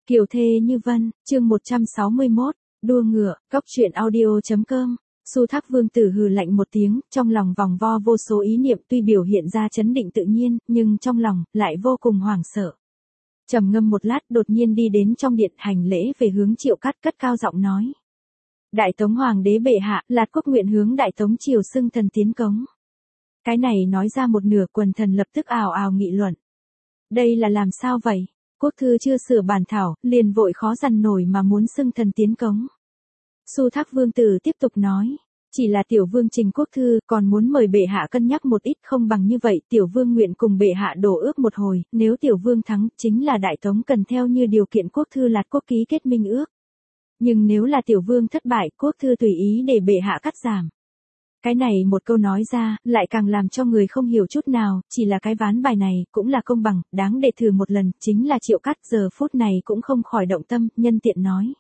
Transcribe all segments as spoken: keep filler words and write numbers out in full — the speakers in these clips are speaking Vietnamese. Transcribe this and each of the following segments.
Kiều thê như vân, chương một trăm sáu mươi mốt, đua ngựa, cóc truyện audio.com. Xu Thác Vương tử hừ lạnh một tiếng, trong lòng vòng vo vô số ý niệm, tuy biểu hiện ra chấn định tự nhiên, nhưng trong lòng lại vô cùng hoảng sợ. Trầm ngâm một lát, đột nhiên đi đến trong điện, hành lễ về hướng Triệu Cát, cất cao giọng nói: Đại Tống Hoàng đế bệ hạ, Lạt Quốc nguyện hướng Đại Tống triều xưng thần tiến cống. Cái này nói ra một nửa, quần thần lập tức ào ào nghị luận. Đây là làm sao vậy? Quốc thư chưa sửa bản thảo, liền vội khó dằn nổi mà muốn xưng thần tiến cống. Xu Thác Vương tử tiếp tục nói: Chỉ là tiểu vương trình quốc thư, còn muốn mời bệ hạ cân nhắc một ít, không bằng như vậy, tiểu vương nguyện cùng bệ hạ đổ ước một hồi, nếu tiểu vương thắng, chính là Đại Tống cần theo như điều kiện quốc thư Lạt Quốc ký kết minh ước. Nhưng nếu là tiểu vương thất bại, quốc thư tùy ý để bệ hạ cắt giảm. Cái này một câu nói ra, lại càng làm cho người không hiểu chút nào, chỉ là cái ván bài này, cũng là công bằng, đáng để thử một lần, chính là Triệu Cát giờ phút này cũng không khỏi động tâm, nhân tiện nói.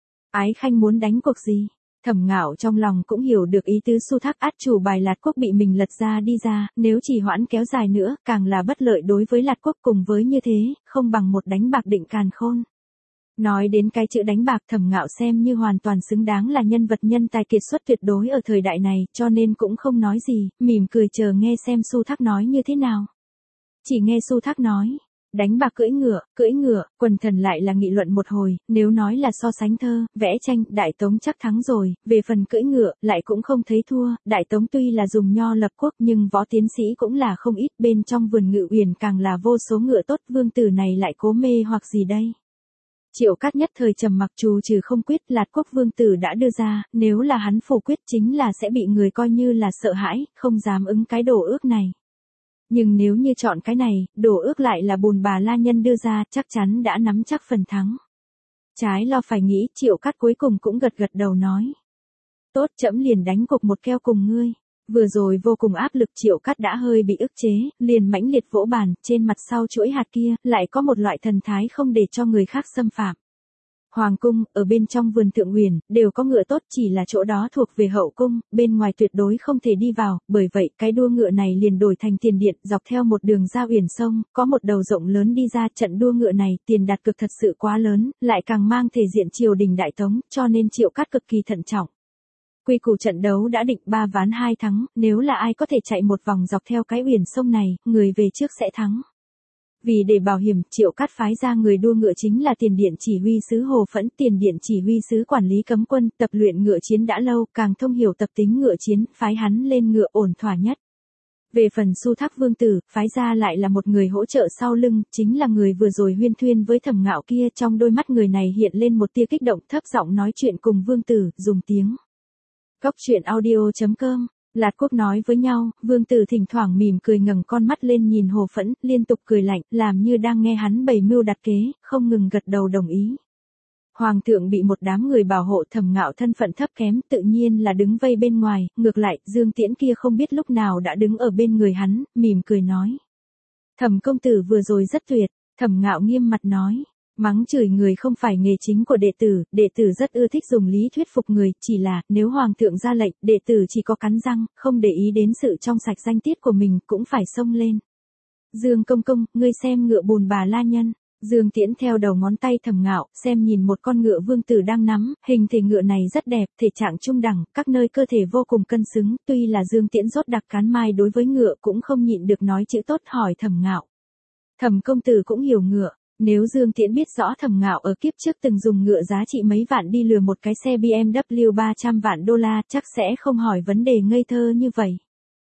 Ái khanh muốn đánh cuộc gì? Thẩm Ngạo trong lòng cũng hiểu được ý tứ Xu Thác, át chủ bài Lạt Quốc bị mình lật ra đi ra, nếu chỉ hoãn kéo dài nữa, càng là bất lợi đối với Lạt Quốc, cùng với như thế, không bằng một đánh bạc định càn khôn. Nói đến cái chữ đánh bạc, Thẩm Ngạo xem như hoàn toàn xứng đáng là nhân vật nhân tài kiệt xuất tuyệt đối ở thời đại này, cho nên cũng không nói gì, mỉm cười chờ nghe xem Xu Thác nói như thế nào. Chỉ nghe Xu Thác nói, đánh bạc cưỡi ngựa, cưỡi ngựa, quần thần lại là nghị luận một hồi, nếu nói là so sánh thơ, vẽ tranh, Đại Tống chắc thắng rồi, về phần cưỡi ngựa, lại cũng không thấy thua, Đại Tống tuy là dùng nho lập quốc nhưng võ tiến sĩ cũng là không ít, bên trong vườn ngự uyển càng là vô số ngựa tốt, vương tử này lại cố mê hoặc gì đây? Triệu Cát nhất thời trầm mặc, trù trừ không quyết, Lạt Quốc vương tử đã đưa ra, nếu là hắn phủ quyết chính là sẽ bị người coi như là sợ hãi, không dám ứng cái đồ ước này. Nhưng nếu như chọn cái này, đồ ước lại là Bồn Bà La Nhân đưa ra, chắc chắn đã nắm chắc phần thắng. Trái lo phải nghĩ, Triệu Cát cuối cùng cũng gật gật đầu nói. Tốt, trẫm liền đánh cuộc một keo cùng ngươi. Vừa rồi vô cùng áp lực, Triệu Cát đã hơi bị ức chế, liền mãnh liệt vỗ bàn, trên mặt sau chuỗi hạt kia, lại có một loại thần thái không để cho người khác xâm phạm. Hoàng cung, ở bên trong vườn Thượng Uyển, đều có ngựa tốt, chỉ là chỗ đó thuộc về hậu cung, bên ngoài tuyệt đối không thể đi vào, bởi vậy cái đua ngựa này liền đổi thành tiền điện, dọc theo một đường ra Uyển sông, có một đầu rộng lớn đi ra, trận đua ngựa này, tiền đặt cược thật sự quá lớn, lại càng mang thể diện triều đình Đại Tống, cho nên Triệu Cát cực kỳ thận trọng. Quy củ trận đấu đã định ba ván hai thắng, nếu là ai có thể chạy một vòng dọc theo cái Uyển sông này, người về trước sẽ thắng. Vì để bảo hiểm, Triệu Cát phái ra người đua ngựa chính là tiền điện chỉ huy sứ Hồ Phẫn, tiền điện chỉ huy sứ quản lý cấm quân, tập luyện ngựa chiến đã lâu, càng thông hiểu tập tính ngựa chiến, phái hắn lên ngựa ổn thỏa nhất. Về phần Xu Thác vương tử, phái ra lại là một người hỗ trợ sau lưng, chính là người vừa rồi huyên thuyên với Thẩm Ngạo kia, trong đôi mắt người này hiện lên một tia kích động, thấp giọng nói chuyện cùng vương tử, dùng tiếng. Cóc truyện audio.com. Lạt Quốc nói với nhau, vương tử thỉnh thoảng mỉm cười ngẩng con mắt lên nhìn Hồ Phẫn, liên tục cười lạnh, làm như đang nghe hắn bày mưu đặt kế, không ngừng gật đầu đồng ý. Hoàng thượng bị một đám người bảo hộ, Thẩm Ngạo thân phận thấp kém, tự nhiên là đứng vây bên ngoài, ngược lại, Dương Tiễn kia không biết lúc nào đã đứng ở bên người hắn, mỉm cười nói. Thẩm công tử vừa rồi rất tuyệt, Thẩm Ngạo nghiêm mặt nói. Mắng chửi người không phải nghề chính của đệ tử, đệ tử rất ưa thích dùng lý thuyết phục người, chỉ là, nếu hoàng thượng ra lệnh, đệ tử chỉ có cắn răng, không để ý đến sự trong sạch danh tiết của mình, cũng phải xông lên. Dương công công, ngươi xem ngựa Bồn Bà La Nhân. Dương Tiễn theo đầu ngón tay Thẩm Ngạo, xem nhìn một con ngựa vương tử đang nắm, hình thể ngựa này rất đẹp, thể trạng trung đẳng, các nơi cơ thể vô cùng cân xứng, tuy là Dương Tiễn rốt đặc cán mai đối với ngựa cũng không nhịn được nói chữ tốt, hỏi Thẩm Ngạo. Thẩm công tử cũng hiểu ngựa. Nếu Dương Tiễn biết rõ Thẩm Ngạo ở kiếp trước từng dùng ngựa giá trị mấy vạn đi lừa một cái xe bê em vê ba trăm vạn đô la, chắc sẽ không hỏi vấn đề ngây thơ như vậy.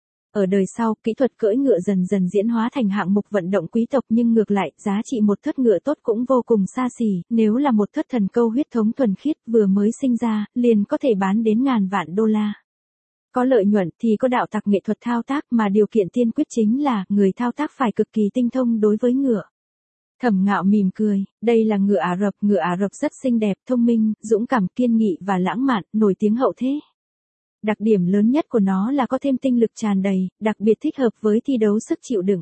Ở đời sau, kỹ thuật cưỡi ngựa dần dần diễn hóa thành hạng mục vận động quý tộc, nhưng ngược lại, giá trị một thất ngựa tốt cũng vô cùng xa xỉ, nếu là một thất thần câu huyết thống thuần khiết vừa mới sinh ra, liền có thể bán đến ngàn vạn đô la. Có lợi nhuận thì có đạo tặc nghệ thuật thao tác, mà điều kiện tiên quyết chính là người thao tác phải cực kỳ tinh thông đối với ngựa. Thẩm Ngạo mỉm cười, đây là ngựa Ả Rập, ngựa Ả Rập rất xinh đẹp, thông minh, dũng cảm, kiên nghị và lãng mạn, nổi tiếng hậu thế. Đặc điểm lớn nhất của nó là có thêm tinh lực tràn đầy, đặc biệt thích hợp với thi đấu sức chịu đựng.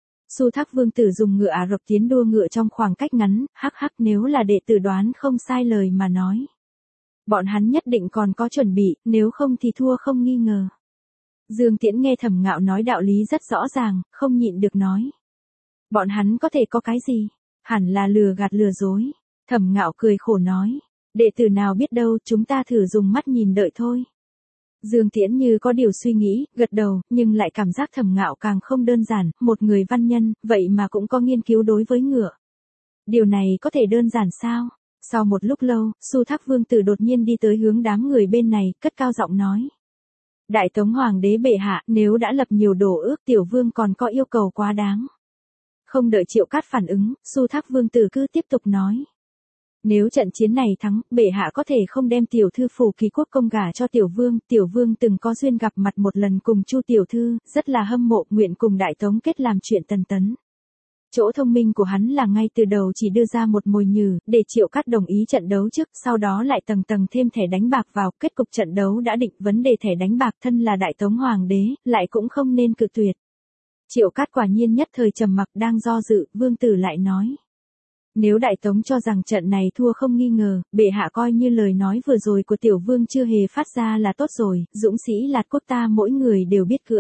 Xu Thác vương tử dùng ngựa Ả Rập tiến đua ngựa trong khoảng cách ngắn, hắc hắc, nếu là đệ tử đoán không sai lời mà nói. Bọn hắn nhất định còn có chuẩn bị, nếu không thì thua không nghi ngờ. Dương Tiễn nghe Thẩm Ngạo nói đạo lý rất rõ ràng, không nhịn được nói. Bọn hắn có thể có cái gì? Hẳn là lừa gạt lừa dối. Thẩm Ngạo cười khổ nói, đệ tử nào biết đâu, chúng ta thử dùng mắt nhìn đợi thôi. Dương Tiễn như có điều suy nghĩ, gật đầu, nhưng lại cảm giác Thẩm Ngạo càng không đơn giản, một người văn nhân, vậy mà cũng có nghiên cứu đối với ngựa. Điều này có thể đơn giản sao? Sau một lúc lâu, Su Thác Vương tử đột nhiên đi tới hướng đám người bên này, cất cao giọng nói. Đại Tống Hoàng đế bệ hạ, nếu đã lập nhiều đồ ước, tiểu vương còn có yêu cầu quá đáng. Không đợi Triệu Cát phản ứng, Su Thác Vương tử cứ tiếp tục nói. Nếu trận chiến này thắng, bệ hạ có thể không đem tiểu thư Phủ Kỳ Quốc công gả cho tiểu vương, tiểu vương từng có duyên gặp mặt một lần cùng Chu tiểu thư, rất là hâm mộ, nguyện cùng Đại Tống kết làm chuyện tần tấn. Chỗ thông minh của hắn là ngay từ đầu chỉ đưa ra một mồi nhử, để Triệu Cát đồng ý trận đấu trước, sau đó lại tầng tầng thêm thẻ đánh bạc vào, kết cục trận đấu đã định, vấn đề thẻ đánh bạc thân là Đại Tống Hoàng đế, lại cũng không nên cự tuyệt. Triệu Cát quả nhiên nhất thời trầm mặc, đang do dự, vương tử lại nói. Nếu Đại Tống cho rằng trận này thua không nghi ngờ, bệ hạ coi như lời nói vừa rồi của tiểu vương chưa hề phát ra là tốt rồi, dũng sĩ Lạt Quốc ta mỗi người đều biết cưỡi.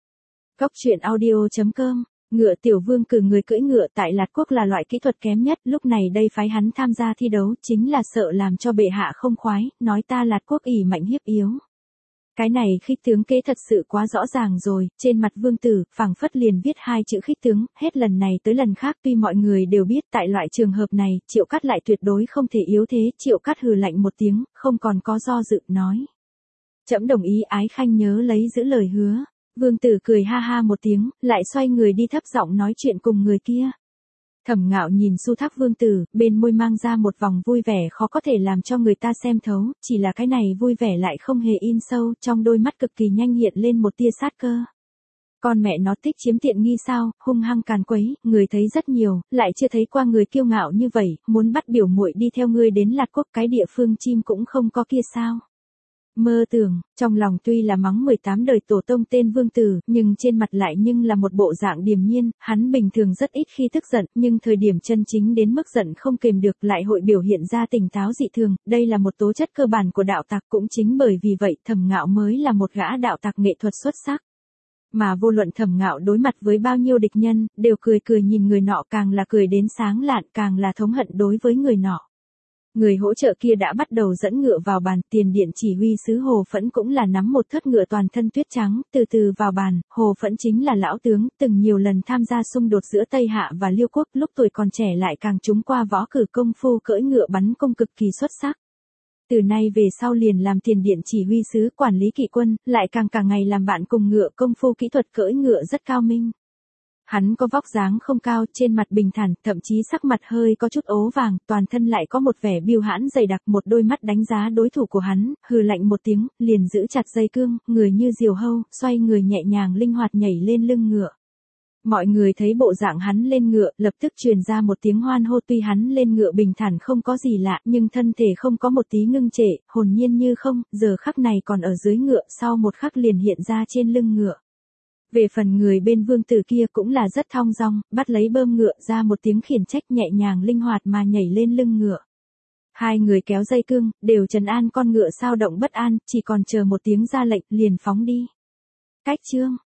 Cóc truyện audio chấm com. Ngựa tiểu vương cử người cưỡi ngựa tại Lạt Quốc là loại kỹ thuật kém nhất, lúc này đây phái hắn tham gia thi đấu, chính là sợ làm cho bệ hạ không khoái, nói ta Lạt Quốc ỷ mạnh hiếp yếu. Cái này khích tướng kế thật sự quá rõ ràng rồi, trên mặt vương tử, phảng phất liền viết hai chữ khích tướng, hết lần này tới lần khác tuy mọi người đều biết tại loại trường hợp này, Triệu Cát lại tuyệt đối không thể yếu thế, Triệu Cát hừ lạnh một tiếng, không còn có do dự, nói. Trẫm đồng ý, ái khanh nhớ lấy giữ lời hứa. Vương tử cười ha ha một tiếng, lại xoay người đi thấp giọng nói chuyện cùng người kia. Thẩm Ngạo nhìn Su Thác Vương tử, bên môi mang ra một vòng vui vẻ khó có thể làm cho người ta xem thấu, chỉ là cái này vui vẻ lại không hề in sâu, trong đôi mắt cực kỳ nhanh hiện lên một tia sát cơ. Con mẹ nó thích chiếm tiện nghi sao, hung hăng càn quấy, người thấy rất nhiều, lại chưa thấy qua người kiêu ngạo như vậy, muốn bắt biểu muội đi theo ngươi đến Lạt Quốc, cái địa phương chim cũng không có kia sao. Mơ tưởng, trong lòng tuy là mắng mười tám đời tổ tông tên vương tử, nhưng trên mặt lại nhưng là một bộ dạng điềm nhiên, hắn bình thường rất ít khi tức giận, nhưng thời điểm chân chính đến mức giận không kềm được lại hội biểu hiện ra tỉnh táo dị thường, đây là một tố chất cơ bản của đạo tặc, cũng chính bởi vì vậy Thẩm Ngạo mới là một gã đạo tặc nghệ thuật xuất sắc. Mà vô luận Thẩm Ngạo đối mặt với bao nhiêu địch nhân, đều cười cười nhìn người nọ, càng là cười đến sáng lạn, càng là thống hận đối với người nọ. Người hỗ trợ kia đã bắt đầu dẫn ngựa vào bàn, tiền điện chỉ huy sứ Hồ Phẫn cũng là nắm một thớt ngựa toàn thân tuyết trắng, từ từ vào bàn, Hồ Phẫn chính là lão tướng, từng nhiều lần tham gia xung đột giữa Tây Hạ và Liêu Quốc, lúc tuổi còn trẻ lại càng trúng qua võ cử công phu cưỡi ngựa bắn cung cực kỳ xuất sắc. Từ nay về sau liền làm tiền điện chỉ huy sứ quản lý kỵ quân, lại càng cả ngày làm bạn cùng ngựa, công phu kỹ thuật cưỡi ngựa rất cao minh. Hắn có vóc dáng không cao, trên mặt bình thản, thậm chí sắc mặt hơi có chút ố vàng, toàn thân lại có một vẻ biêu hãn dày đặc, một đôi mắt đánh giá đối thủ của hắn, hừ lạnh một tiếng, liền giữ chặt dây cương, người như diều hâu, xoay người nhẹ nhàng linh hoạt nhảy lên lưng ngựa. Mọi người thấy bộ dạng hắn lên ngựa, lập tức truyền ra một tiếng hoan hô, tuy hắn lên ngựa bình thản không có gì lạ, nhưng thân thể không có một tí ngưng trệ, hồn nhiên như không, giờ khắc này còn ở dưới ngựa, sau một khắc liền hiện ra trên lưng ngựa. Về phần người bên vương tử kia cũng là rất thong dong, bắt lấy bơm ngựa ra một tiếng khiển trách nhẹ nhàng linh hoạt mà nhảy lên lưng ngựa. Hai người kéo dây cương, đều trấn an con ngựa sao động bất an, chỉ còn chờ một tiếng ra lệnh, liền phóng đi. Cách chương.